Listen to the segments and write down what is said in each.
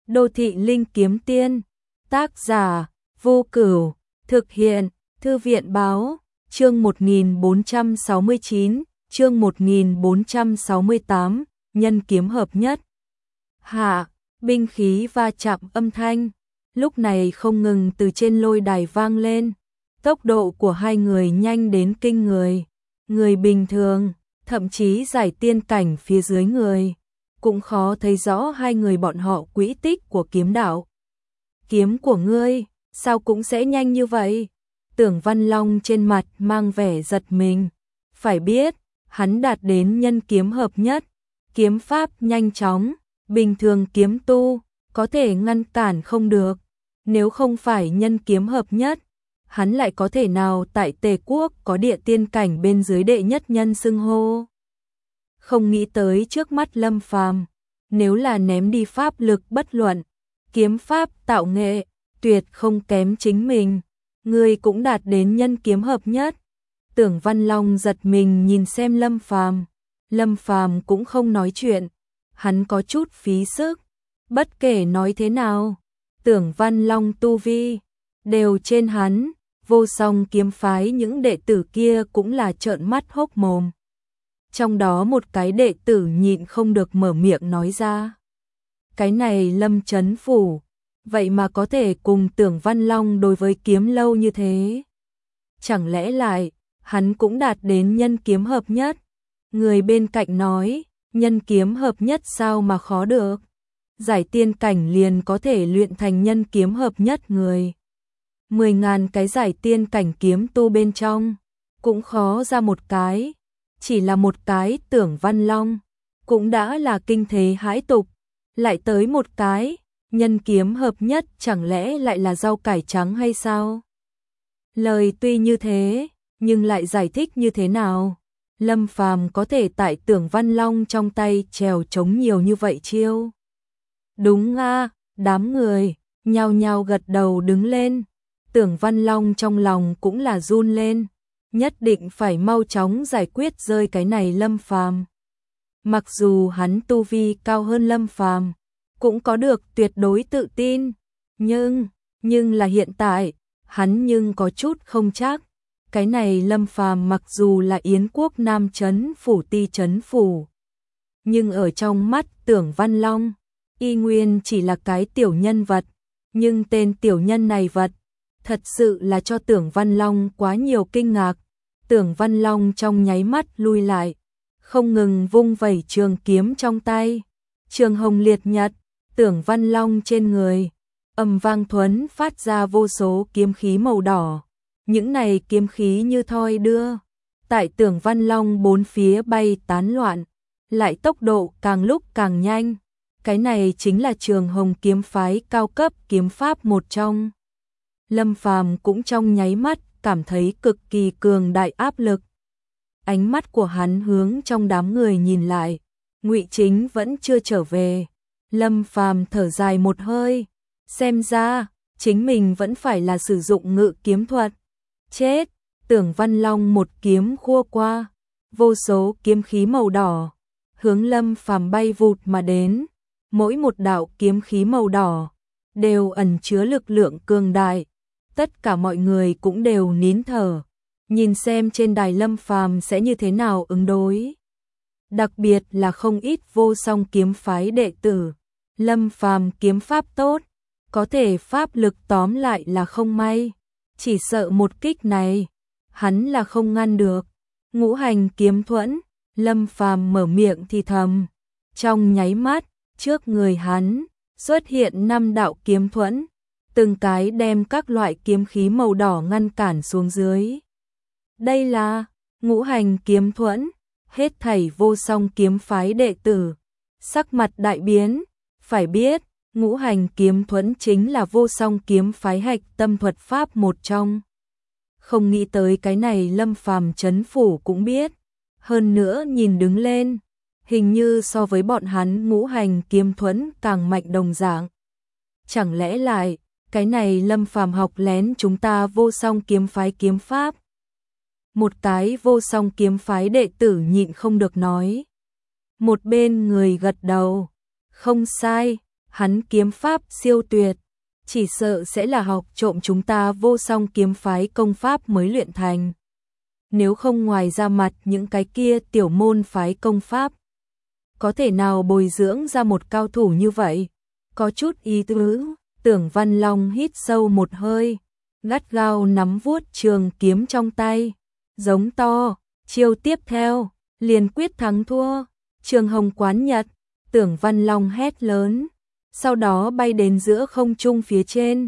Đô thị linh kiếm tiên, tác giả, Vô Cửu, thực hiện, Thư viện báo, chương 1469, chương 1468, nhân kiếm hợp nhất. Hạ, binh khí va chạm âm thanh, lúc này không ngừng từ trên lôi đài vang lên, tốc độ của hai người nhanh đến kinh người, người bình thường, thậm chí giải tiên cảnh phía dưới người, cũng khó thấy rõ hai người bọn họ quỹ tích của kiếm đạo. Kiếm của ngươi, sao cũng sẽ nhanh như vậy? Tưởng Văn Long trên mặt mang vẻ giật mình, phải biết, hắn đạt đến nhân kiếm hợp nhất, kiếm pháp nhanh chóng, bình thường kiếm tu, có thể ngăn cản không được, nếu không phải nhân kiếm hợp nhất, hắn lại có thể nào tại Tề Quốc có địa tiên cảnh bên dưới đệ nhất nhân xưng hô. Không nghĩ tới trước mắt Lâm Phàm, nếu là ném đi pháp lực bất luận, kiếm pháp tạo nghệ, tuyệt không kém chính mình, người cũng đạt đến nhân kiếm hợp nhất. Tưởng Văn Long giật mình nhìn xem Lâm Phàm cũng không nói chuyện, hắn có chút phí sức, bất kể nói thế nào, Tưởng Văn Long tu vi đều trên hắn, Vô Song kiếm phái những đệ tử kia cũng là trợn mắt hốc mồm. Trong đó một cái đệ tử nhịn không được mở miệng nói ra. Cái này Lâm Chấn Phủ, vậy mà có thể cùng Tưởng Văn Long đối với kiếm lâu như thế. Chẳng lẽ lại, hắn cũng đạt đến nhân kiếm hợp nhất? Người bên cạnh nói, nhân kiếm hợp nhất sao mà khó được? Giải tiên cảnh liền có thể luyện thành nhân kiếm hợp nhất người. 10.000 cái giải tiên cảnh kiếm tu bên trong, cũng khó ra một cái. Chỉ là một cái Tưởng Văn Long, cũng đã là kinh thế hãi tục, lại tới một cái, nhân kiếm hợp nhất chẳng lẽ lại là rau cải trắng hay sao? Lời tuy như thế, nhưng lại giải thích như thế nào? Lâm Phàm có thể tại Tưởng Văn Long trong tay trèo trống nhiều như vậy chiêu? Đúng a, đám người, nhao nhao gật đầu đứng lên, Tưởng Văn Long trong lòng cũng là run lên. Nhất định phải mau chóng giải quyết rơi cái này Lâm Phàm. Mặc dù hắn tu vi cao hơn Lâm Phàm, cũng có được tuyệt đối tự tin, nhưng là hiện tại, hắn nhưng có chút không chắc. Cái này Lâm Phàm mặc dù là Yến Quốc Nam Trấn Phủ Ti Trấn Phủ, nhưng ở trong mắt Tưởng Văn Long, y nguyên chỉ là cái tiểu nhân vật, nhưng tên tiểu nhân này vật thật sự là cho Tưởng Văn Long quá nhiều kinh ngạc. Tưởng Văn Long trong nháy mắt lui lại, không ngừng vung vẩy trường kiếm trong tay. Trường hồng liệt nhật, Tưởng Văn Long trên người, ầm vang thuấn phát ra vô số kiếm khí màu đỏ. Những này kiếm khí như thoi đưa, tại Tưởng Văn Long bốn phía bay tán loạn, lại tốc độ càng lúc càng nhanh. Cái này chính là Trường Hồng kiếm phái cao cấp kiếm pháp một trong. Lâm Phàm cũng trong nháy mắt cảm thấy cực kỳ cường đại áp lực. Ánh mắt của hắn hướng trong đám người nhìn lại, Ngụy Chính vẫn chưa trở về. Lâm Phàm thở dài một hơi, xem ra chính mình vẫn phải là sử dụng ngự kiếm thuật. Chết, Tưởng Văn Long một kiếm khua qua, vô số kiếm khí màu đỏ hướng Lâm Phàm bay vụt mà đến, mỗi một đạo kiếm khí màu đỏ đều ẩn chứa lực lượng cường đại. Tất cả mọi người cũng đều nín thở, nhìn xem trên đài Lâm Phàm sẽ như thế nào ứng đối. Đặc biệt là không ít Vô Song kiếm phái đệ tử, Lâm Phàm kiếm pháp tốt, có thể pháp lực tóm lại là không may, chỉ sợ một kích này, hắn là không ngăn được. Ngũ hành kiếm thuẫn, Lâm Phàm mở miệng thì thầm, trong nháy mắt, trước người hắn xuất hiện 5 đạo kiếm thuẫn. Từng cái đem các loại kiếm khí màu đỏ ngăn cản xuống dưới. Đây là ngũ hành kiếm thuẫn, hết thảy Vô Song kiếm phái đệ tử. Sắc mặt đại biến, phải biết, ngũ hành kiếm thuẫn chính là Vô Song kiếm phái hạch tâm thuật pháp một trong. Không nghĩ tới cái này Lâm Phàm Trấn Phủ cũng biết. Hơn nữa nhìn đứng lên, hình như so với bọn hắn ngũ hành kiếm thuẫn càng mạnh đồng dạng. Chẳng lẽ lại cái này Lâm Phàm học lén chúng ta Vô Song kiếm phái kiếm pháp? Một cái Vô Song kiếm phái đệ tử nhịn không được nói. Một bên người gật đầu, không sai, hắn kiếm pháp siêu tuyệt, chỉ sợ sẽ là học trộm chúng ta Vô Song kiếm phái công pháp mới luyện thành. Nếu không ngoài ra mặt những cái kia tiểu môn phái công pháp, có thể nào bồi dưỡng ra một cao thủ như vậy? Có chút ý tứ. Tưởng Văn Long hít sâu một hơi, gắt gao nắm vuốt trường kiếm trong tay, giống to, chiêu tiếp theo, liền quyết thắng thua. Trường Hồng Quán Nhật, Tưởng Văn Long hét lớn, sau đó bay đến giữa không trung phía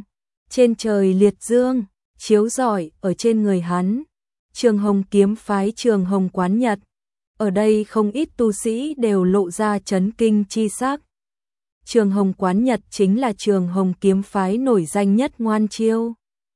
trên trời liệt dương, chiếu rọi ở trên người hắn. Trường Hồng kiếm phái Trường Hồng Quán Nhật, ở đây không ít tu sĩ đều lộ ra chấn kinh chi sắc. Trường Hồng Quán Nhật chính là Trường Hồng kiếm phái nổi danh nhất ngoan chiêu.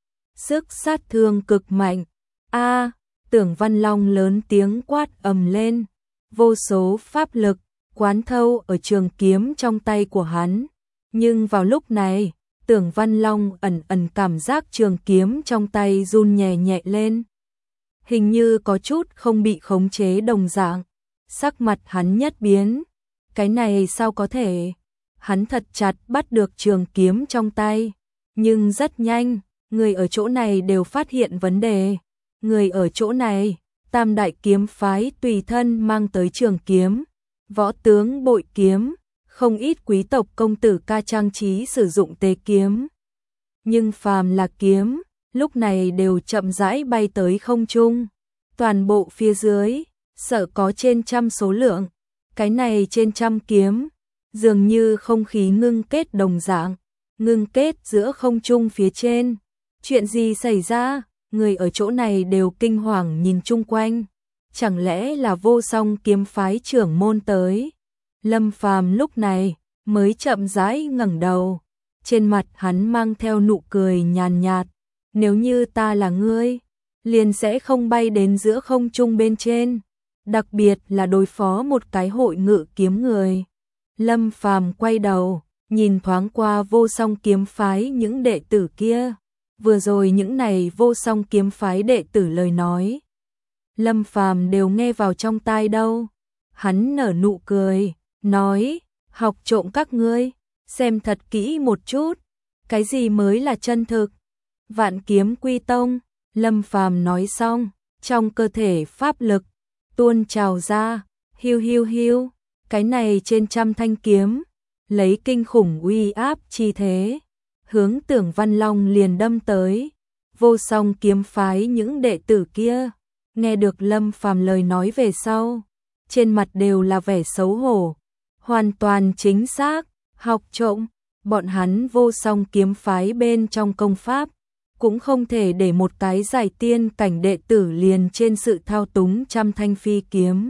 Sức sát thương cực mạnh. A, Tưởng Văn Long lớn tiếng quát ầm lên, vô số pháp lực quán thâu ở trường kiếm trong tay của hắn. Nhưng vào lúc này, Tưởng Văn Long ẩn ẩn cảm giác trường kiếm trong tay run nhẹ nhẹ lên. Hình như có chút không bị khống chế đồng dạng. Sắc mặt hắn nhất biến. Cái này sao có thể? Hắn thật chặt bắt được trường kiếm trong tay. Nhưng rất nhanh, người ở chỗ này đều phát hiện vấn đề. Người ở chỗ này, Tam Đại kiếm phái tùy thân mang tới trường kiếm, võ tướng bội kiếm, không ít quý tộc công tử ca trang trí sử dụng tế kiếm. Nhưng phàm là kiếm, lúc này đều chậm rãi bay tới không trung. Toàn bộ phía dưới, sợ có trên trăm số lượng. Cái này trên trăm kiếm, dường như không khí ngưng kết đồng dạng, ngưng kết giữa không trung phía trên. Chuyện gì xảy ra? Người ở chỗ này đều kinh hoàng nhìn chung quanh. Chẳng lẽ là Vô Song kiếm phái trưởng môn tới? Lâm Phàm lúc này mới chậm rãi ngẩng đầu, trên mặt hắn mang theo nụ cười nhàn nhạt. Nếu như ta là ngươi, liền sẽ không bay đến giữa không trung bên trên, đặc biệt là đối phó một cái hội ngự kiếm người. Lâm Phàm quay đầu, nhìn thoáng qua Vô Song kiếm phái những đệ tử kia. Vừa rồi những này Vô Song kiếm phái đệ tử lời nói, Lâm Phàm đều nghe vào trong tai đâu. Hắn nở nụ cười, nói, học trộm các ngươi, xem thật kỹ một chút, cái gì mới là chân thực. Vạn Kiếm Quy Tông. Lâm Phàm nói xong, trong cơ thể pháp lực tuôn trào ra, hiu hiu hiu, cái này trên trăm thanh kiếm, lấy kinh khủng uy áp chi thế, hướng Tưởng Văn Long liền đâm tới. Vô Song kiếm phái những đệ tử kia, nghe được Lâm Phàm lời nói về sau, trên mặt đều là vẻ xấu hổ. Hoàn toàn chính xác, học trộm, bọn hắn Vô Song kiếm phái bên trong công pháp, cũng không thể để một cái giải tiên cảnh đệ tử liền trên sự thao túng trăm thanh phi kiếm.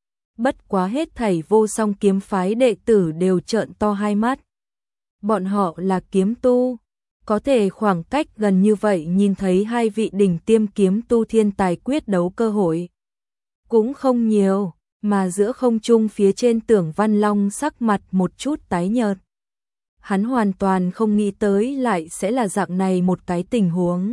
Bất quá hết thảy Vô Song kiếm phái đệ tử đều trợn to hai mắt. Bọn họ là kiếm tu, có thể khoảng cách gần như vậy nhìn thấy hai vị đỉnh tiêm kiếm tu thiên tài quyết đấu cơ hội cũng không nhiều, mà giữa không trung phía trên Tưởng Văn Long sắc mặt một chút tái nhợt. Hắn hoàn toàn không nghĩ tới lại sẽ là dạng này một cái tình huống.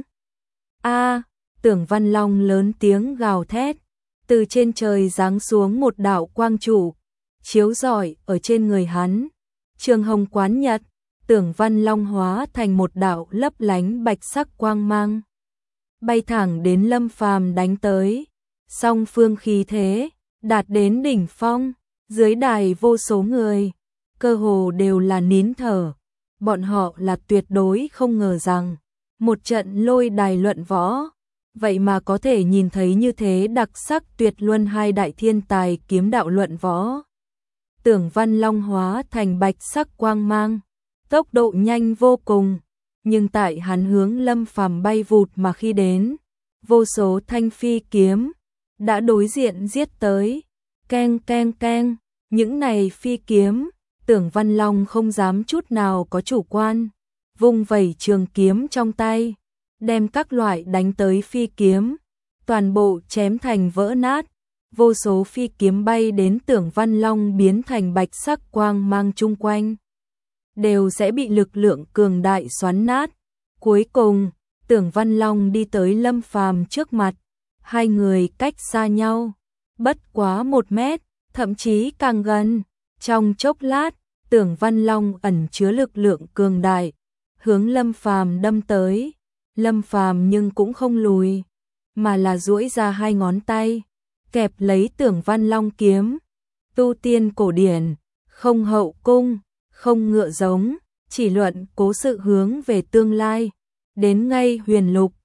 A, Tưởng Văn Long lớn tiếng gào thét, từ trên trời giáng xuống một đạo quang trụ, chiếu rọi ở trên người hắn. Trường Hồng Quán Nhật, Tưởng Văn Long hóa thành một đạo lấp lánh bạch sắc quang mang, bay thẳng đến Lâm Phàm đánh tới. Song phương khí thế đạt đến đỉnh phong, dưới đài vô số người cơ hồ đều là nín thở. Bọn họ là tuyệt đối không ngờ rằng một trận lôi đài luận võ, vậy mà có thể nhìn thấy như thế đặc sắc tuyệt luân hai đại thiên tài kiếm đạo luận võ. Tưởng Văn Long hóa thành bạch sắc quang mang, tốc độ nhanh vô cùng, nhưng tại hắn hướng Lâm Phàm bay vụt mà khi đến, vô số thanh phi kiếm đã đối diện giết tới. Keng keng keng, những này phi kiếm, Tưởng Văn Long không dám chút nào có chủ quan, vung vẩy trường kiếm trong tay, đem các loại đánh tới phi kiếm, toàn bộ chém thành vỡ nát. Vô số phi kiếm bay đến Tưởng Văn Long biến thành bạch sắc quang mang chung quanh, đều sẽ bị lực lượng cường đại xoắn nát. Cuối cùng, Tưởng Văn Long đi tới Lâm Phàm trước mặt, hai người cách xa nhau bất quá 1 mét, thậm chí càng gần. Trong chốc lát, Tưởng Văn Long ẩn chứa lực lượng cường đại, hướng Lâm Phàm đâm tới. Lâm Phàm nhưng cũng không lùi, mà là duỗi ra hai ngón tay, kẹp lấy Tưởng Văn Long kiếm. Tu tiên cổ điển, không hậu cung, không ngựa giống, chỉ luận cố sự hướng về tương lai. Đến ngay huyền lục,